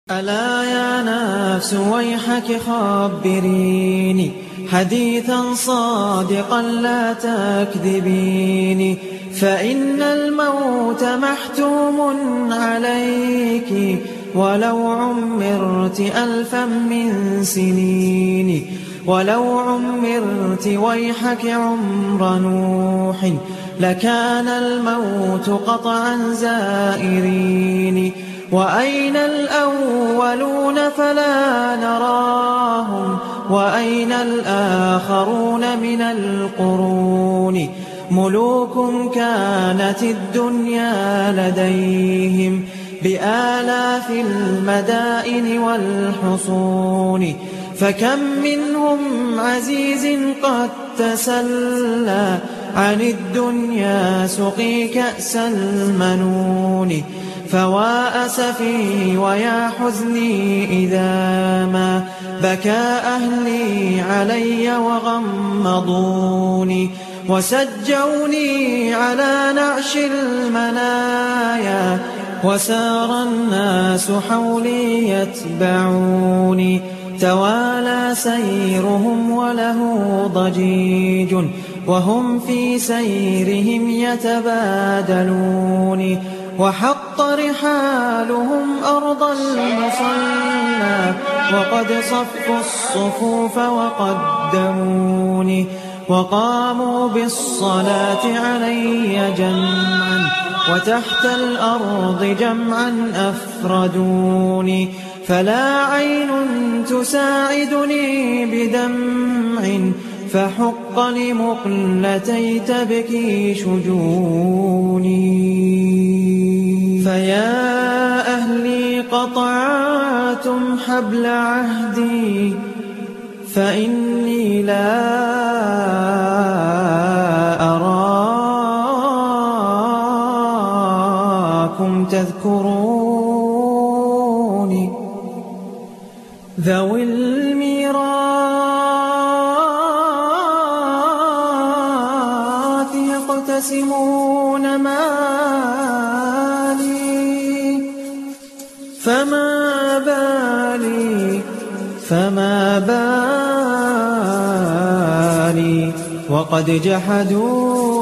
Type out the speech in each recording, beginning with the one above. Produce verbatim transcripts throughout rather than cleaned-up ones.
ألا يا نفس ويحك خبريني حديثا صادقا لا تكذبيني، فإن الموت محتوم عليك ولو عمرت ألفا من سنين. ولو عمرت ويحك عمر نوح لكان الموت قطعا زائرين. وأين الأولون فلا نراهم، وأين الآخرون من القرون. ملوك كانت الدنيا لديهم بآلاف المدائن والحصون، فكم منهم عزيز قد تسلى عن الدنيا سقي كأس المنون. فوا أسفي ويا حزني إذا ما بكى أهلي علي وغمضوني، وسجوني على نعش المنايا وسار الناس حولي يتبعوني. توالى سيرهم وله ضجيج وهم في سيرهم يتبادلون، وحط رحالهم أرض المصلى وقد صفوا الصفوف وقدموني. وقاموا بالصلاة علي جمعا وتحت الأرض جمعا أفردوني، فلا عين تساعدني بدمع فحق لمقلتي تبكي شجوني. فيا أهلي قطعتم حبل عهدي فإني لا أراكم تذكروني. ذوي الميراث يقتسمون مالي، فما بالي فما بالي وقد جحدوا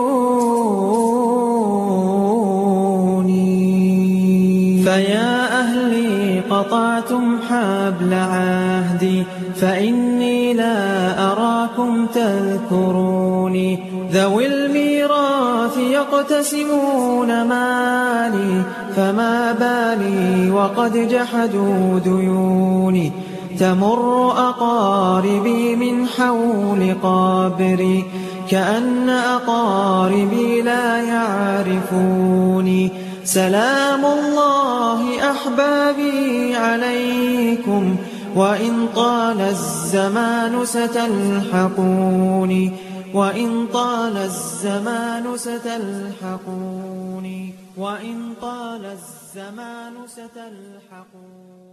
ديوني. فيا أهلي قطعتم حبل عهدي فإني لا أراكم تذكروني. ذوي الميراث يقتسمون مالي، فما بالي وقد جحدوا ديوني. تمر أقاربي من حول قبري كأن أقاربي لا يعرفوني. سلام الله أحبابي عليكم، وإن طال الزمان ستلحقوني. وإن طال الزمان ستلحقوني. وإن طال الزمان ستلحقوني.